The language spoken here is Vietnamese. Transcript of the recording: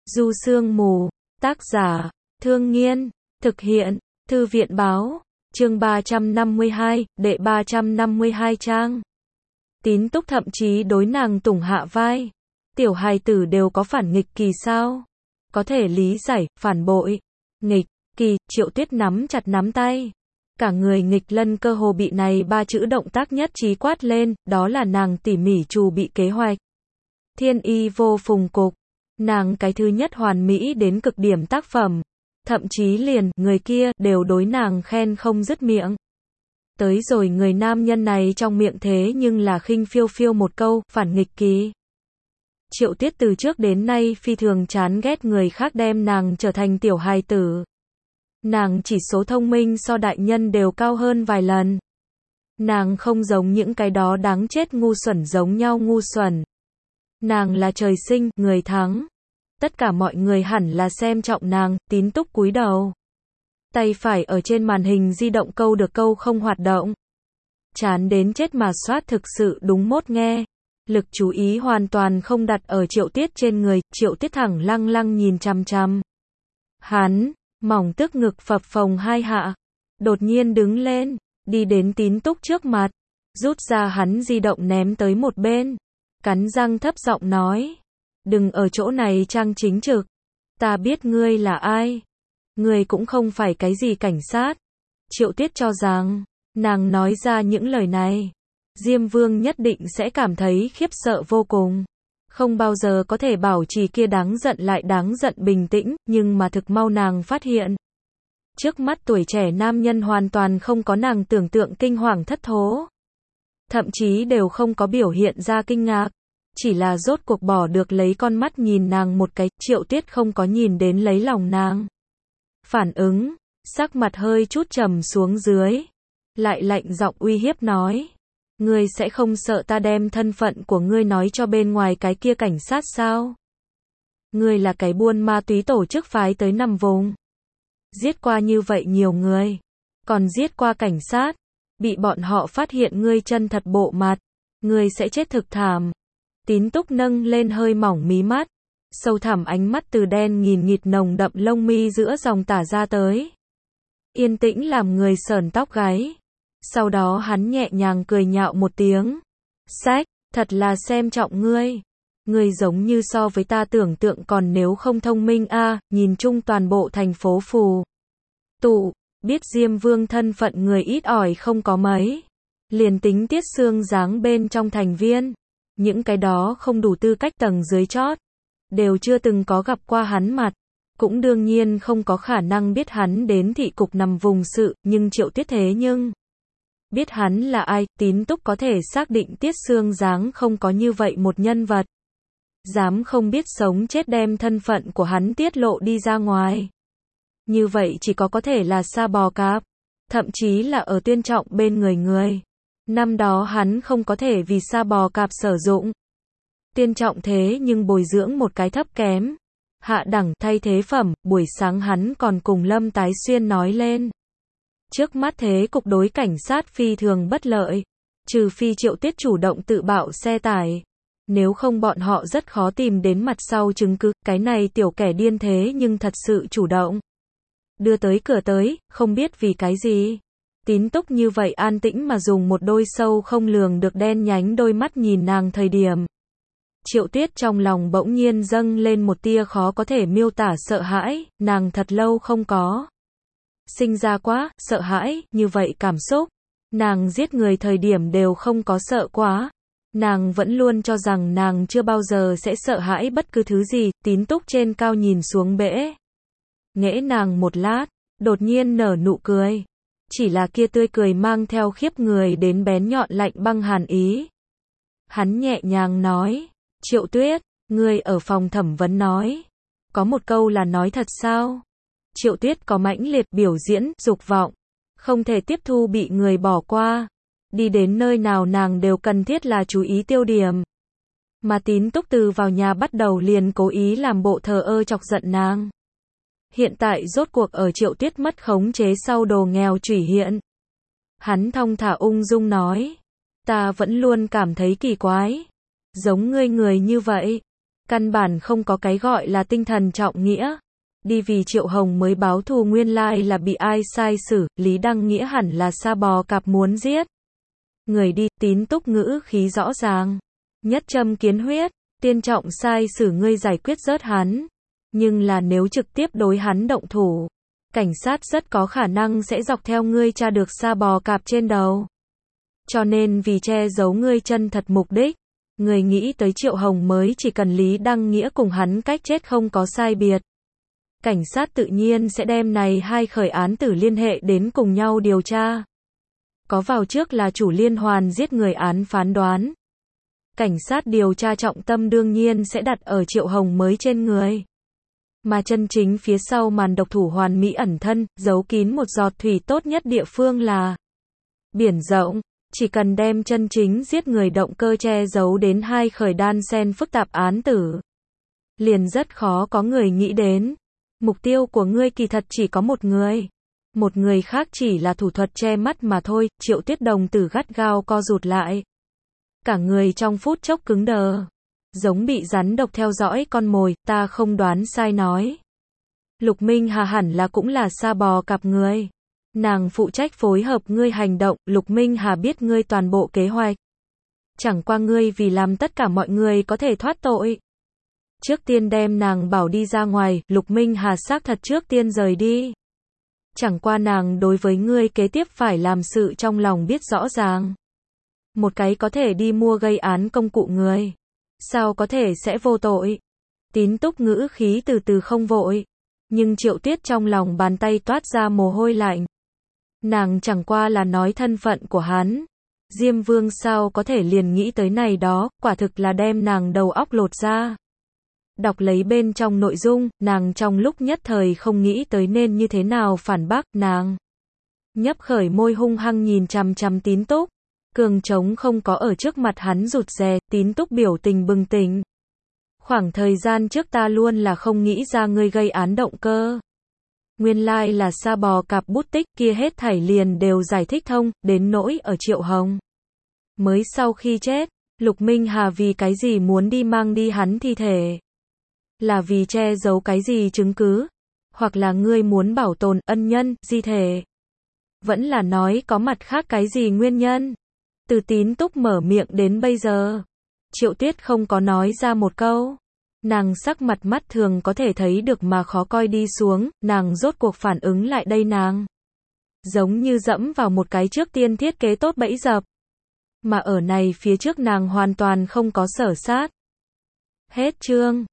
Du Sương Mù, tác giả, Thương Nghiên, thực hiện, Thư viện Báo, chương 352, đệ 352 trang. Tín Túc thậm chí đối nàng tủng hạ vai. Tiểu hài tử đều có phản nghịch kỳ sao? Có thể lý giải, phản bội, nghịch, kỳ, Triệu Tuyết nắm chặt nắm tay. Cả người nghịch lân cơ hồ bị này ba chữ động tác nhất trí quát lên, đó là nàng tỉ mỉ trù bị kế hoạch. Thiên y vô phùng cục, nàng cái thứ nhất hoàn mỹ đến cực điểm tác phẩm. Thậm chí liền, người kia, đều đối nàng khen không dứt miệng. Tới rồi người nam nhân này trong miệng thế nhưng là khinh phiêu phiêu một câu, phản nghịch kỳ. Triệu Tuyết từ trước đến nay phi thường chán ghét người khác đem nàng trở thành tiểu hài tử. Nàng chỉ số thông minh so đại nhân đều cao hơn vài lần. Nàng không giống những cái đó đáng chết ngu xuẩn giống nhau ngu xuẩn. Nàng là trời sinh, người thắng. Tất cả mọi người hẳn là xem trọng nàng. Tín Túc cúi đầu. Tay phải ở trên màn hình di động câu được câu không hoạt động. Chán đến chết mà soát thực sự đúng mốt nghe. Lực chú ý hoàn toàn không đặt ở Triệu Tuyết trên người. Triệu Tuyết thẳng lăng lăng nhìn chằm chằm hắn, mỏng tức ngực phập phồng hai hạ. Đột nhiên đứng lên, đi đến Tín Túc trước mặt, rút ra hắn di động ném tới một bên. Cắn răng thấp giọng nói, đừng ở chỗ này trang chính trực. Ta biết ngươi là ai. Ngươi cũng không phải cái gì cảnh sát. Triệu Tuyết cho rằng, nàng nói ra những lời này, Diêm Vương nhất định sẽ cảm thấy khiếp sợ vô cùng. Không bao giờ có thể bảo trì kia đáng giận lại đáng giận bình tĩnh, nhưng mà thực mau nàng phát hiện. Trước mắt tuổi trẻ nam nhân hoàn toàn không có nàng tưởng tượng kinh hoàng thất thố. Thậm chí đều không có biểu hiện ra kinh ngạc. Chỉ là rốt cuộc bỏ được lấy con mắt nhìn nàng một cái. Triệu Tuyết không có nhìn đến lấy lòng nàng. Phản ứng, sắc mặt hơi chút trầm xuống dưới. Lại lạnh giọng uy hiếp nói. Ngươi sẽ không sợ ta đem thân phận của ngươi nói cho bên ngoài cái kia cảnh sát sao? Ngươi là cái buôn ma túy tổ chức phái tới nằm vùng. Giết qua như vậy nhiều người. Còn giết qua cảnh sát. Bị bọn họ phát hiện ngươi chân thật bộ mặt. Ngươi sẽ chết thực thảm. Tín Túc nâng lên hơi mỏng mí mắt. Sâu thẳm ánh mắt từ đen nghìn nghịt nồng đậm lông mi giữa dòng tả ra tới. Yên tĩnh làm người sởn tóc gáy. Sau đó hắn nhẹ nhàng cười nhạo một tiếng. Sách, thật là xem trọng ngươi. Ngươi giống như so với ta tưởng tượng còn nếu không thông minh a. Nhìn chung toàn bộ thành phố phù tụ, biết Diêm Vương thân phận người ít ỏi không có mấy. Liền tính Tiết Sương dáng bên trong thành viên. Những cái đó không đủ tư cách tầng dưới chót. Đều chưa từng có gặp qua hắn mặt. Cũng đương nhiên không có khả năng biết hắn đến thị cục nằm vùng sự, nhưng Triệu Tuyết thế nhưng biết hắn là ai. Tín Túc có thể xác định Tiết Sương dáng không có như vậy một nhân vật. Dám không biết sống chết đem thân phận của hắn tiết lộ đi ra ngoài. Như vậy chỉ có thể là Sa Bò Cạp. Thậm chí là ở Tuyên Trọng bên người. Năm đó hắn không có thể vì Sa Bò Cạp sử dụng. Tuyên Trọng thế nhưng bồi dưỡng một cái thấp kém. Hạ đẳng thay thế phẩm. Buổi sáng hắn còn cùng Lâm Tái Xuyên nói lên. Trước mắt thế cục đối cảnh sát phi thường bất lợi. Trừ phi Triệu Tuyết chủ động tự bạo xe tải. Nếu không bọn họ rất khó tìm đến mặt sau chứng cứ. Cái này tiểu kẻ điên thế nhưng thật sự chủ động. Đưa tới cửa tới, không biết vì cái gì. Tín Túc như vậy an tĩnh mà dùng một đôi sâu không lường được đen nhánh đôi mắt nhìn nàng thời điểm. Triệu Tuyết trong lòng bỗng nhiên dâng lên một tia khó có thể miêu tả sợ hãi. Nàng thật lâu không có sinh ra quá, sợ hãi, như vậy cảm xúc. Nàng giết người thời điểm đều không có sợ quá. Nàng vẫn luôn cho rằng nàng chưa bao giờ sẽ sợ hãi bất cứ thứ gì. Tín Túc trên cao nhìn xuống bẽ nghễ nàng một lát, đột nhiên nở nụ cười. Chỉ là kia tươi cười mang theo khiếp người đến bén nhọn lạnh băng hàn ý. Hắn nhẹ nhàng nói, Triệu Tuyết, ngươi ở phòng thẩm vấn nói. Có một câu là nói thật sao? Triệu Tuyết có mãnh liệt biểu diễn, dục vọng. Không thể tiếp thu bị người bỏ qua. Đi đến nơi nào nàng đều cần thiết là chú ý tiêu điểm. Mà Tín Túc từ vào nhà bắt đầu liền cố ý làm bộ thờ ơ chọc giận nàng. Hiện tại rốt cuộc ở Triệu Tuyết mất khống chế sau đồ nghèo chủy hiện. Hắn thong thả ung dung nói. Ta vẫn luôn cảm thấy kỳ quái. Giống ngươi người như vậy. Căn bản không có cái gọi là tinh thần trọng nghĩa. Đi vì Triệu Hồng mới báo thù nguyên lai là bị ai sai xử, Lý Đăng Nghĩa hẳn là sa bò cạp muốn giết. Người đi, Tín Túc ngữ khí rõ ràng. Nhất châm kiến huyết, tiên trọng sai xử ngươi giải quyết rớt hắn. Nhưng là nếu trực tiếp đối hắn động thủ, cảnh sát rất có khả năng sẽ dọc theo ngươi tra được sa bò cạp trên đầu. Cho nên vì che giấu ngươi chân thật mục đích, người nghĩ tới Triệu Hồng mới chỉ cần Lý Đăng Nghĩa cùng hắn cách chết không có sai biệt. Cảnh sát tự nhiên sẽ đem này hai khởi án tử liên hệ đến cùng nhau điều tra. Có vào trước là chủ liên hoàn giết người án phán đoán. Cảnh sát điều tra trọng tâm đương nhiên sẽ đặt ở Triệu Hồng mới trên người. Mà chân chính phía sau màn độc thủ hoàn mỹ ẩn thân, giấu kín một giọt thủy tốt nhất địa phương là biển rộng. Chỉ cần đem chân chính giết người động cơ che giấu đến hai khởi đan xen phức tạp án tử, liền rất khó có người nghĩ đến. Mục tiêu của ngươi kỳ thật chỉ có một người. Một người khác chỉ là thủ thuật che mắt mà thôi. Triệu Tuyết đồng tử gắt gao co rụt lại. Cả người trong phút chốc cứng đờ. Giống bị rắn độc theo dõi con mồi, ta không đoán sai nói. Lục Minh Hà hẳn là cũng là sa bò cạp người. Nàng phụ trách phối hợp ngươi hành động, Lục Minh Hà biết ngươi toàn bộ kế hoạch. Chẳng qua ngươi vì làm tất cả mọi người có thể thoát tội. Trước tiên đem nàng bảo đi ra ngoài, Lục Minh Hà xác thật trước tiên rời đi. Chẳng qua nàng đối với ngươi kế tiếp phải làm sự trong lòng biết rõ ràng. Một cái có thể đi mua gây án công cụ người. Sao có thể sẽ vô tội? Tín Túc ngữ khí từ từ không vội. Nhưng Triệu Tuyết trong lòng bàn tay toát ra mồ hôi lạnh. Nàng chẳng qua là nói thân phận của hắn. Diêm Vương sao có thể liền nghĩ tới này đó, quả thực là đem nàng đầu óc lột ra. Đọc lấy bên trong nội dung, nàng trong lúc nhất thời không nghĩ tới nên như thế nào phản bác, nàng nhấp khởi môi hung hăng nhìn chằm chằm Tín Túc. Cường trống không có ở trước mặt hắn rụt rè, Tín Túc biểu tình bừng tỉnh. Khoảng thời gian trước ta luôn là không nghĩ ra ngươi gây án động cơ. Nguyên lai là sa bò cạp bút tích kia hết thảy liền đều giải thích thông, đến nỗi ở Triệu Hồng. Mới sau khi chết, Lục Minh Hà vì cái gì muốn đi mang đi hắn thi thể? Là vì che giấu cái gì chứng cứ? Hoặc là ngươi muốn bảo tồn ân nhân, di thể? Vẫn là nói có mặt khác cái gì nguyên nhân? Từ Tín Túc mở miệng đến bây giờ, Triệu Tuyết không có nói ra một câu. Nàng sắc mặt mắt thường có thể thấy được mà khó coi đi xuống, nàng rốt cuộc phản ứng lại đây nàng. Giống như dẫm vào một cái trước tiên thiết kế tốt bẫy dập. Mà ở này phía trước nàng hoàn toàn không có sở sát. Hết chương.